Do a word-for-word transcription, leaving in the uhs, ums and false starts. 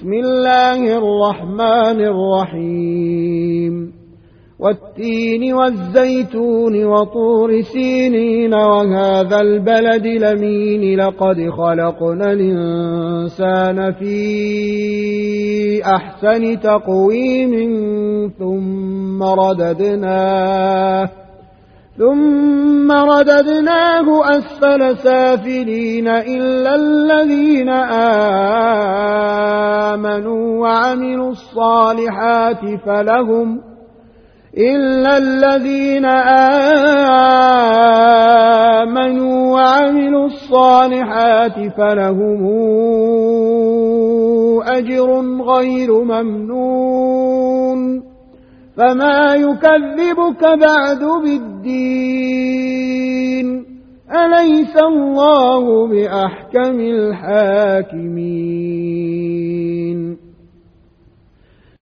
بسم الله الرحمن الرحيم والتين والزيتون وطور سينين وهذا البلد الأمين لقد خلقنا الإنسان في أحسن تقويم ثم رددناه ثم رددناه أسفل سافلين إلا الذين آمنوا وعملوا الصالحات فلهم إلا الذين آمنوا وعملوا الصالحات فلهم أجر غير ممنون فما يكذبك بعد بالدين أليس الله بأحكم الحاكمين